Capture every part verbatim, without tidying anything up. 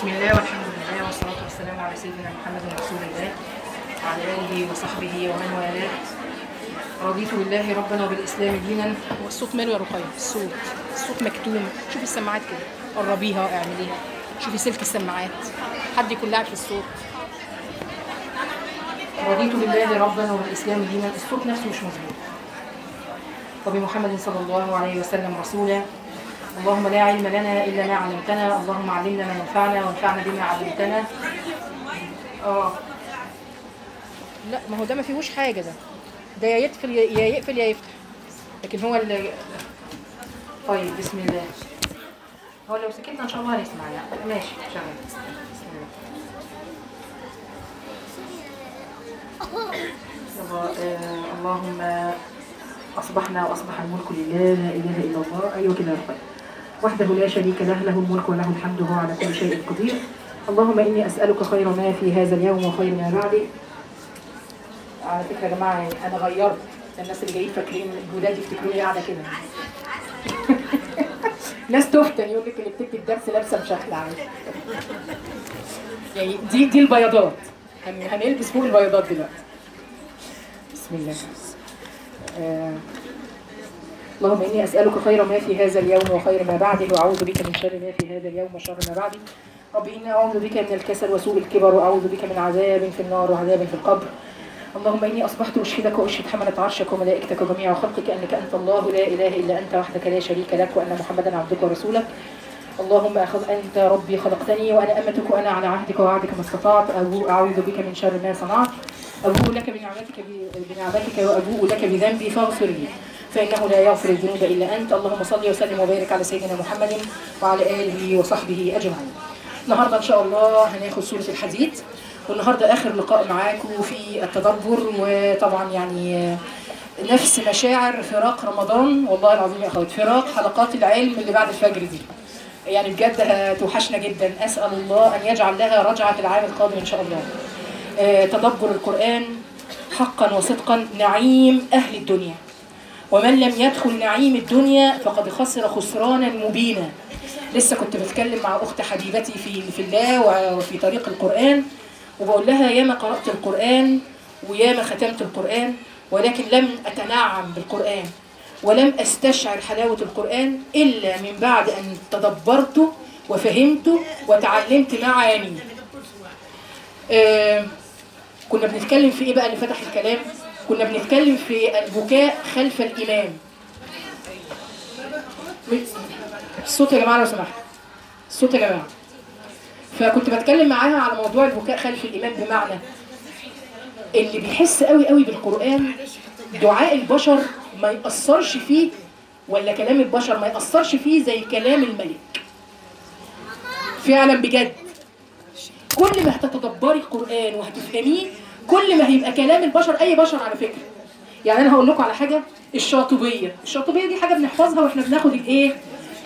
بسم الله والحمد لله والصلاة والسلام على سيدنا محمد رسول الله وعلى آله وصحبه ومن والاه. رضيت بالله ربنا وبالإسلام دينا. والصوت ماله يا رقية؟ الصوت الصوت مكتوم. شوفي السماعات كده، قربيها اعمليها. شوفي سلك السماعات، حد يكون لاعب في الصوت. رضيت بالله ربنا وبالإسلام دينا. الصوت نفسه مش مظبوط. وبمحمد صلى الله عليه وسلم رسولا. اللهم لا علم لنا إلا ما علمتنا، اللهم علمنا ما ينفعنا وانفعنا بما علمتنا. اه لا، ما هو ده ما فيهوش حاجة، ده ده يا يقفل يا يقفل يا يفتح، لكن هو اللي... طيب بسم الله. هو لو سكتنا ان شاء الله هنسمع يعني. ماشي شغال. بسم الله. آه اللهم أصبحنا وأصبح الملك لله لا إله إلا الله. أيوة كده يا رب. وحده لا شريك له، له الملك وله الحمد وهو على كل شيء قدير. اللهم إني أسألك خير ما في هذا اليوم وخير ما بعده. على فكرة يا جماعة أنا غيرت، الناس اللي جايين فاكرين الجداد يفتكروني قاعدة كده. ناس تفتن يقول لك اللي بتكتب الدرس لابسة مشخلة عادي. يعني دي دي البياضات، هنلبس فوق البياضات دلوقتي. بسم الله. آه. اللهم إني أسألك خير ما في هذا اليوم وخير ما بعده، وأعوذ بك من شر ما في هذا اليوم وشر ما بعده. ربي إني أعوذ بك من الكسل وسوء الكبر، وأعوذ بك من عذاب في النار وعذاب في القبر. اللهم إني أصبحت أشهدك وأشهد حملة عرشك وملائكتك وجميع خلقك أنك أنت الله لا إله إلا أنت وحدك لا شريك لك، وأن محمدا عبدك ورسولك. اللهم أخذ أنت ربي خلقتني وأنا أمتك وأنا على عهدك ووعدك ما استطعت. أعوذ بك من شر ما صنعت. أبوء لك بنعمتك بنعمتك وأبوء لك بذنبي فاغفر لي، فإنه لا يغفر الذنوب إلا أنت. اللهم صل وسلم وبارك على سيدنا محمد وعلى آله وصحبه أجمعين. النهارده إن شاء الله هناخد سورة الحديد، والنهارده آخر لقاء معاكم في التدبر. وطبعا يعني نفس مشاعر فراق رمضان، والله العظيم يا أخوات، فراق حلقات العلم اللي بعد الفجر دي يعني بجد هتوحشنا جدا. أسأل الله أن يجعل لها رجعة العام القادم إن شاء الله. آه تدبر القرآن حقا وصدقا نعيم أهل الدنيا، ومن لم يدخل نعيم الدنيا فقد خسر خسرانا مبينا. لسه كنت بتكلم مع أخت حبيبتي في في الله وفي طريق القرآن، وبقول لها ياما قرأت القرآن وياما ختمت القرآن، ولكن لم أتنعم بالقرآن ولم أستشعر حلاوة القرآن إلا من بعد أن تدبرته وفهمته وتعلمت معاني. آه كنا بنتكلم في إيه بقى اللي فتح الكلام؟ كنا بنتكلم في البكاء خلف الإمام. الصوت يا جماعة لو سمحت، الصوت يا جماعة. فكنت بتكلم معاها على موضوع البكاء خلف الإمام، بمعنى اللي بيحس قوي قوي بالقرآن دعاء البشر ما يأثرش فيه، ولا كلام البشر ما يأثرش فيه زي كلام الملك. فعلا بجد كل ما هتتدبري القرآن وهتفهميه كل ما هيبقى كلام البشر، أي بشر على فكرة. يعني أنا هقول لكم على حاجة، الشاطبية. الشاطبية دي حاجة بنحفظها وإحنا بناخد الإيه؟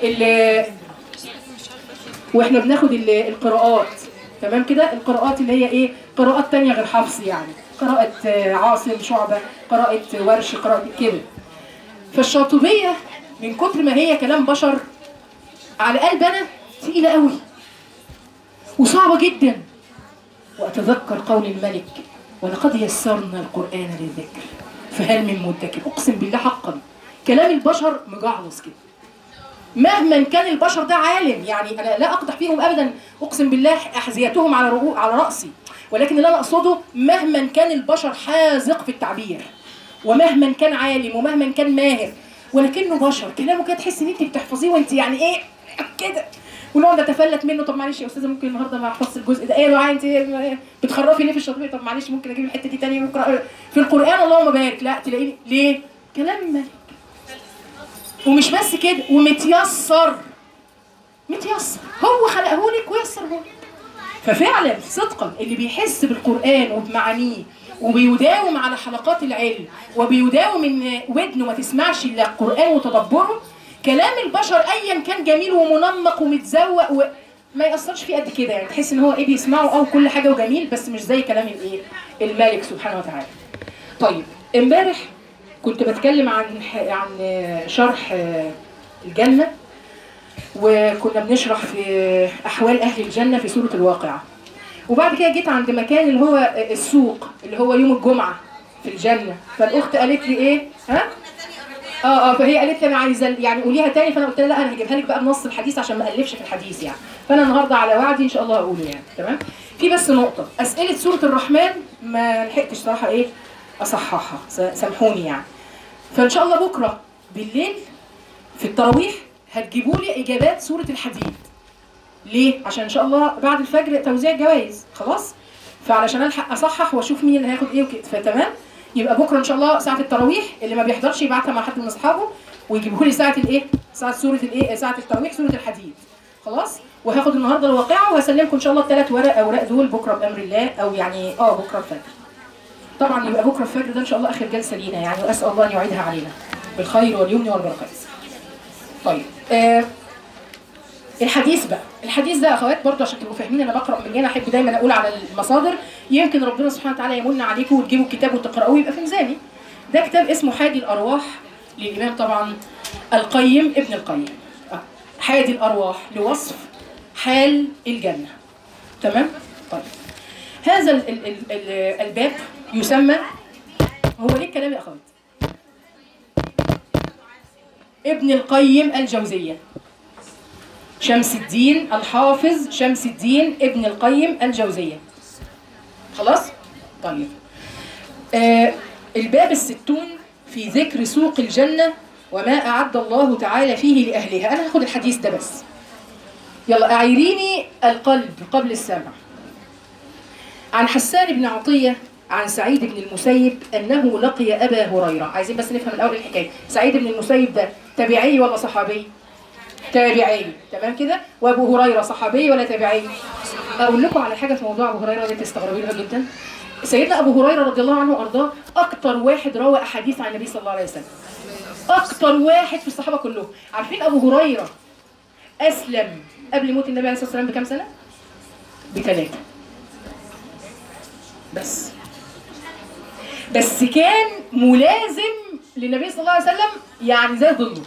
وإحنا بناخد القراءات، تمام كده؟ القراءات اللي هي إيه؟ قراءات تانية غير حفظ، يعني قراءة عاصم، شعبة، قراءة ورش، قراءة كده. فالشاطبية من كتر ما هي كلام بشر على قلب أنا تقيلة قوي وصعبة جدا. وأتذكر قول الملك ولقد يسرنا القرآن للذكر فهل من مدكر. أقسم بالله حقا كلام البشر مجعلص كده، مهما كان البشر ده عالم. يعني أنا لا أقدح فيهم أبدا، أقسم بالله أحذيتهم على رؤو على رأسي، ولكن اللي أنا أقصده مهما كان البشر حاذق في التعبير، ومهما كان عالم، ومهما كان ماهر، ولكنه بشر كلامه كده تحس إن أنت بتحفظيه وأنت يعني إيه كده، ونقعد نتفلت منه. طب معلش يا استاذه ممكن النهارده ما احفظش الجزء ده. ايه يا جماعه انت بتخرفي ليه في الشاطبيه؟ طب معلش ممكن اجيب الحته دي تاني واقرا في القران. اللهم بارك. لا تلاقيني ليه؟ كلام الملك. ومش بس كده، ومتيسر، متيسر هو خلقه لك ويسره لك. ففعلا صدقا اللي بيحس بالقران وبمعانيه وبيداوم على حلقات العلم وبيداوم ان ودنه ما تسمعش الا القران وتدبره، كلام البشر ايا كان جميل ومنمق ومتزوق وما يأثرش فيه قد كده. يعني تحس ان هو ايه بيسمعه او كل حاجه وجميل، بس مش زي كلام الايه الملك سبحانه وتعالى. طيب امبارح كنت بتكلم عن عن شرح الجنه، وكنا بنشرح في أحوال أهل الجنة في سورة الواقعة. وبعد كده جيت عند مكان اللي هو السوق اللي هو يوم الجمعة في الجنة، فالأخت قالت لي إيه؟ ها؟ اه اه فهي قالت لي انا عايزه يعني قوليها تاني، فانا قلت لها لا انا هجيبها لك بقى بنص الحديث عشان ما الفش في الحديث يعني. فانا النهارده على وعدي ان شاء الله هقوله يعني. تمام. في بس نقطه، اسئله سوره الرحمن ما لحقتش صراحه ايه اصححها، سامحوني يعني. فان شاء الله بكره بالليل في التراويح هتجيبوا لي اجابات سوره الحديد. ليه؟ عشان ان شاء الله بعد الفجر توزيع جوائز خلاص، فعلشان الحق اصحح واشوف مين اللي هياخد ايه وكده. فتمام. يبقى بكره ان شاء الله ساعه التراويح، اللي ما بيحضرش يبعتها مع حد من اصحابه ويجيبوا لي ساعه الايه؟ ساعه سوره الايه؟ ساعه التراويح سوره الحديد. خلاص؟ وهاخد النهارده الواقعه وهسلمكم ان شاء الله الثلاث ورق اوراق دول بكره بامر الله، او يعني اه بكره الفجر. طبعا يبقى بكره الفجر ده ان شاء الله اخر جلسه لينا يعني، واسال الله ان يعيدها علينا بالخير واليمن والبركات. طيب آه الحديث بقى، الحديث ده يا اخوات برضه عشان تبقوا فاهمين انا بقرا من هنا، احب دايما اقول على المصادر، يمكن ربنا سبحانه وتعالى يمن عليكم وتجيبوا الكتاب وتقراوه يبقى في ميزاني. ده كتاب اسمه حادي الارواح للامام طبعا القيم ابن القيم. حادي الارواح لوصف حال الجنه. تمام؟ طيب. هذا ال ال ال ال الباب يسمى، هو ليه الكلام يا اخوات؟ ابن القيم الجوزية، شمس الدين الحافظ شمس الدين ابن القيم الجوزية. خلاص؟ طيب. آه الباب الستون في ذكر سوق الجنة وما أعد الله تعالى فيه لأهلها. أنا هاخد الحديث ده بس. يلا أعيريني القلب قبل السمع. عن حسان بن عطية عن سعيد بن المسيب أنه لقي أبا هريرة. عايزين بس نفهم الأول الحكاية. سعيد بن المسيب ده تابعي ولا صحابي؟ تابعي. تمام كده؟ وأبو هريرة صحابي ولا تابعي؟ أقول لكم على حاجة في موضوع أبو هريرة دي تستغربوا لها جدا. سيدنا أبو هريرة رضي الله عنه وأرضاه أكتر واحد روى أحاديث عن النبي صلى الله عليه وسلم. أكتر واحد في الصحابة كلهم. عارفين أبو هريرة أسلم قبل موت النبي عليه الصلاة والسلام بكام سنة؟ بثلاثة. بس بس كان ملازم للنبي صلى الله عليه وسلم يعني زي ظله.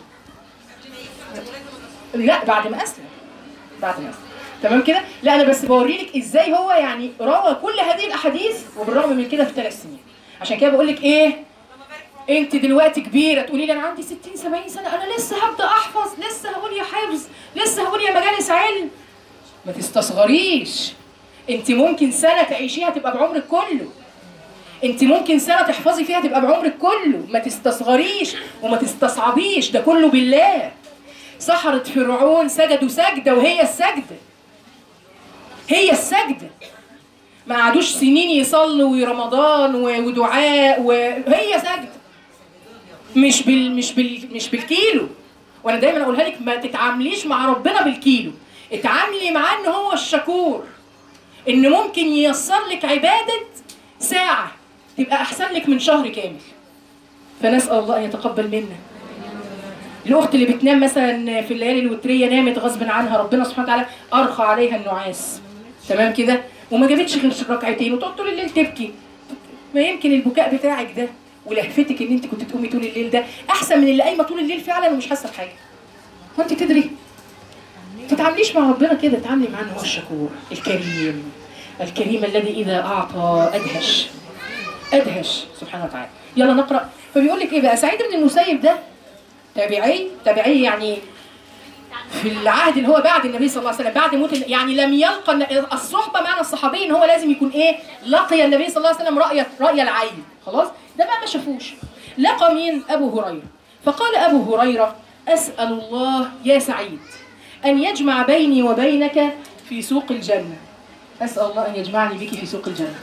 لا بعد ما أسلم. بعد ما أسلم. تمام كده؟ لا أنا بس بوريلك إزاي هو يعني روى كل هذه الأحاديث وبالرغم من كده في ثلاث سنين. عشان كده بقول لك إيه؟ أنت دلوقتي كبيرة تقولي لي أنا عندي ستين سبعين سنة أنا لسه هبدأ أحفظ، لسه هقول يا حفظ، لسه هقول يا مجالس علم. ما تستصغريش. أنت ممكن سنة تعيشيها تبقى بعمرك كله. أنت ممكن سنة تحفظي فيها تبقى بعمرك كله. ما تستصغريش وما تستصعبيش، ده كله بالله. سحرة فرعون سجدوا سجدة وهي السجدة. هي السجدة. ما قعدوش سنين يصلوا ورمضان ودعاء وهي سجدة. مش بال مش بال مش بالكيلو. وانا دايما اقولها لك ما تتعامليش مع ربنا بالكيلو، اتعاملي معاه ان هو الشكور، ان ممكن ييسر لك عبادة ساعة تبقى احسن لك من شهر كامل. فنسأل الله ان يتقبل منا. الاخت اللي بتنام مثلا في الليالي الوتريه نامت غصب عنها، ربنا سبحانه وتعالى ارخى عليها النعاس. تمام كده؟ وما جابتش غير ركعتين وتقعد طول الليل تبكي. ما يمكن البكاء بتاعك ده ولهفتك ان انت كنت تقومي طول الليل ده احسن من اللي قايمه طول الليل فعلا ومش حاسه بحاجه. هو انت تدري؟ ما تتعامليش مع ربنا كده، تعاملي معاه ان هو الشكور الكريم، الكريم الذي اذا اعطى ادهش. ادهش سبحانه وتعالى. يلا نقرا. فبيقول لك ايه بقى؟ سعيد بن المسيب ده تابعي، تابعي يعني في العهد اللي هو بعد النبي صلى الله عليه وسلم، بعد موت يعني لم يلقى الصحبه معنى الصحابي ان هو لازم يكون ايه؟ لقي النبي صلى الله عليه وسلم رأي رأي العين، خلاص؟ ده بقى ما شافوش. لقى مين؟ ابو هريره. فقال ابو هريره: اسال الله يا سعيد ان يجمع بيني وبينك في سوق الجنه. اسال الله ان يجمعني بك في سوق الجنه.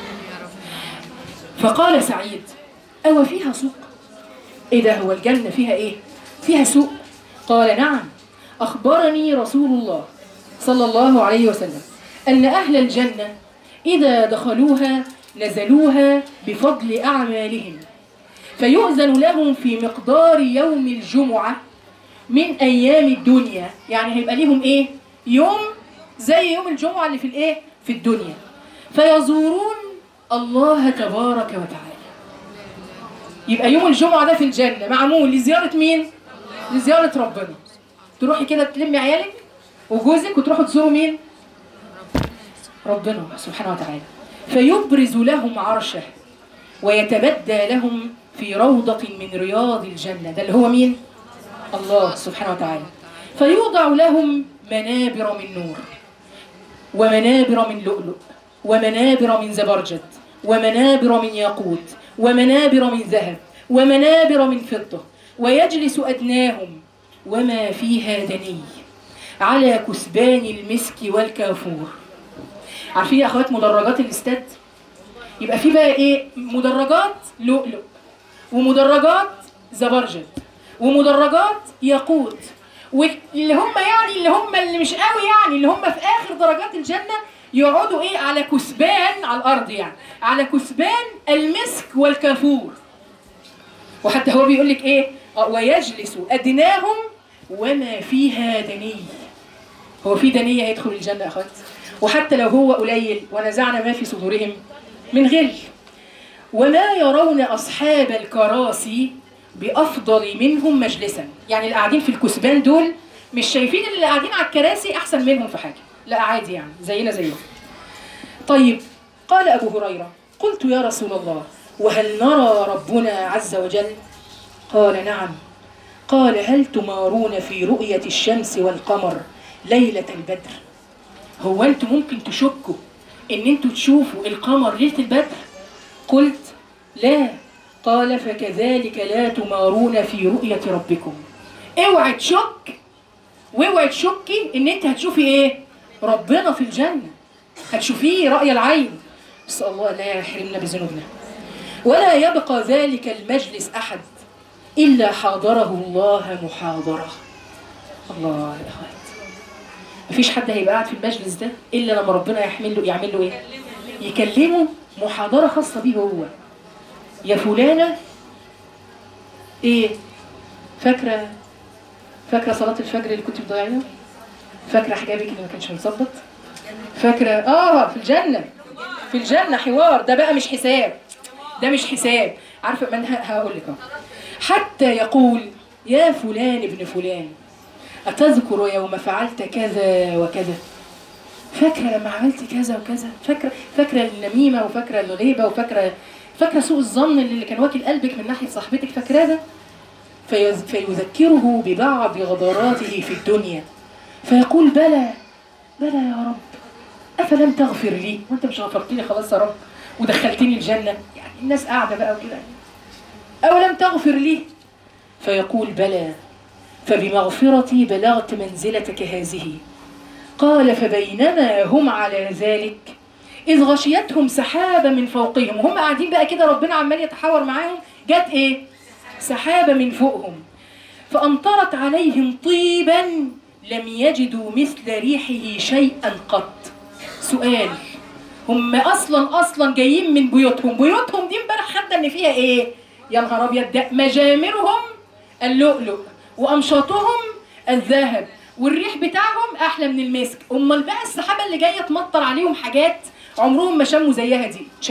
فقال سعيد: او فيها سوق؟ ايه ده؟ هو الجنه فيها ايه؟ فيها سوق؟ قال: نعم، أخبرني رسول الله صلى الله عليه وسلم أن أهل الجنة إذا دخلوها نزلوها بفضل أعمالهم، فيؤذن لهم في مقدار يوم الجمعة من أيام الدنيا. يعني هيبقى لهم إيه؟ يوم زي يوم الجمعة اللي في الإيه؟ في الدنيا. فيزورون الله تبارك وتعالى. يبقى يوم الجمعة ده في الجنة معمول لزيارة مين؟ لزيارة ربنا. تروحي كده تلمي عيالك وجوزك وتروحوا تزوروا مين؟ ربنا سبحانه وتعالى. فيبرز لهم عرشه ويتبدى لهم في روضة من رياض الجنة. ده اللي هو مين؟ الله سبحانه وتعالى. فيوضع لهم منابر من نور ومنابر من لؤلؤ ومنابر من زبرجد ومنابر من ياقوت ومنابر من ذهب ومنابر من فضة، ويجلس أدناهم وما فيها دني على كثبان المسك والكافور. عارفين يا أخوات مدرجات الاستاد؟ يبقى في بقى إيه؟ مدرجات لؤلؤ ومدرجات زبرجد ومدرجات ياقوت، واللي هم يعني اللي هم اللي مش قوي يعني اللي هم في آخر درجات الجنة يقعدوا إيه؟ على كثبان على الأرض، يعني على كثبان المسك والكافور. وحتى هو بيقول لك إيه؟ ويجلس أدناهم وما فيها دني. هو في دنية هيدخل الجنة يا أخوات؟ وحتى لو هو قليل ونزعنا ما في صدورهم من غل. وما يرون أصحاب الكراسي بأفضل منهم مجلسا. يعني اللي قاعدين في الكثبان دول مش شايفين اللي قاعدين على الكراسي أحسن منهم في حاجة، لا عادي يعني زينا زيهم. طيب قال أبو هريرة قلت يا رسول الله وهل نرى ربنا عز وجل؟ قال نعم. قال هل تمارون في رؤية الشمس والقمر ليلة البدر؟ هو أنتم ممكن تشكوا إن أنتم تشوفوا القمر ليلة البدر؟ قلت لا. قال فكذلك لا تمارون في رؤية ربكم. اوعي تشك واوعي تشكي إن أنت هتشوفي إيه؟ ربنا في الجنة، هتشوفيه رأي العين. بس الله لا يحرمنا بذنوبنا. ولا يبقى ذلك المجلس أحد إلا حاضره الله محاضرة. الله يا أخوات، مفيش حد هيبقى قاعد في المجلس ده إلا لما ربنا يحمل له يعمل له إيه؟ يكلمه محاضرة خاصة بيه هو. يا فلانة إيه؟ فاكرة فاكرة صلاة الفجر اللي كنت بتضيعيها؟ فاكرة حجابك اللي ما كانش متظبط؟ فاكرة آه في الجنة في الجنة حوار ده بقى مش حساب، ده مش حساب. عارفة من هقول لك حتى يقول يا فلان ابن فلان أتذكر يوم فعلت كذا وكذا؟ فاكرة لما عملت كذا وكذا؟ فاكرة فاكرة النميمة وفاكرة الغيبة وفاكرة فاكرة سوء الظن اللي كان واكل قلبك من ناحية صاحبتك؟ فاكرة ده؟ فيذكره ببعض غدراته في الدنيا فيقول بلى بلى يا رب أفلم تغفر لي؟ وأنت مش غفرت لي خلاص يا رب ودخلتني الجنة؟ يعني الناس قاعدة بقى وكده، أولم تغفر لي؟ فيقول بلى فبمغفرتي بلغت منزلتك هذه. قال فبينما هم على ذلك إذ غشيتهم سحابة من فوقهم، وهم قاعدين بقى كده ربنا عمال يتحاور معاهم، جت إيه؟ سحابة من فوقهم فأمطرت عليهم طيبا لم يجدوا مثل ريحه شيئا قط. سؤال، هم أصلا أصلا جايين من بيوتهم، بيوتهم دي امبارح حتى إن فيها إيه؟ يا نهار أبيض، ده مجامرهم اللؤلؤ وأمشاطهم الذهب والريح بتاعهم أحلى من المسك. أمال بقى السحابة اللي جاية تمطر عليهم حاجات عمرهم ما شموا زيها دي.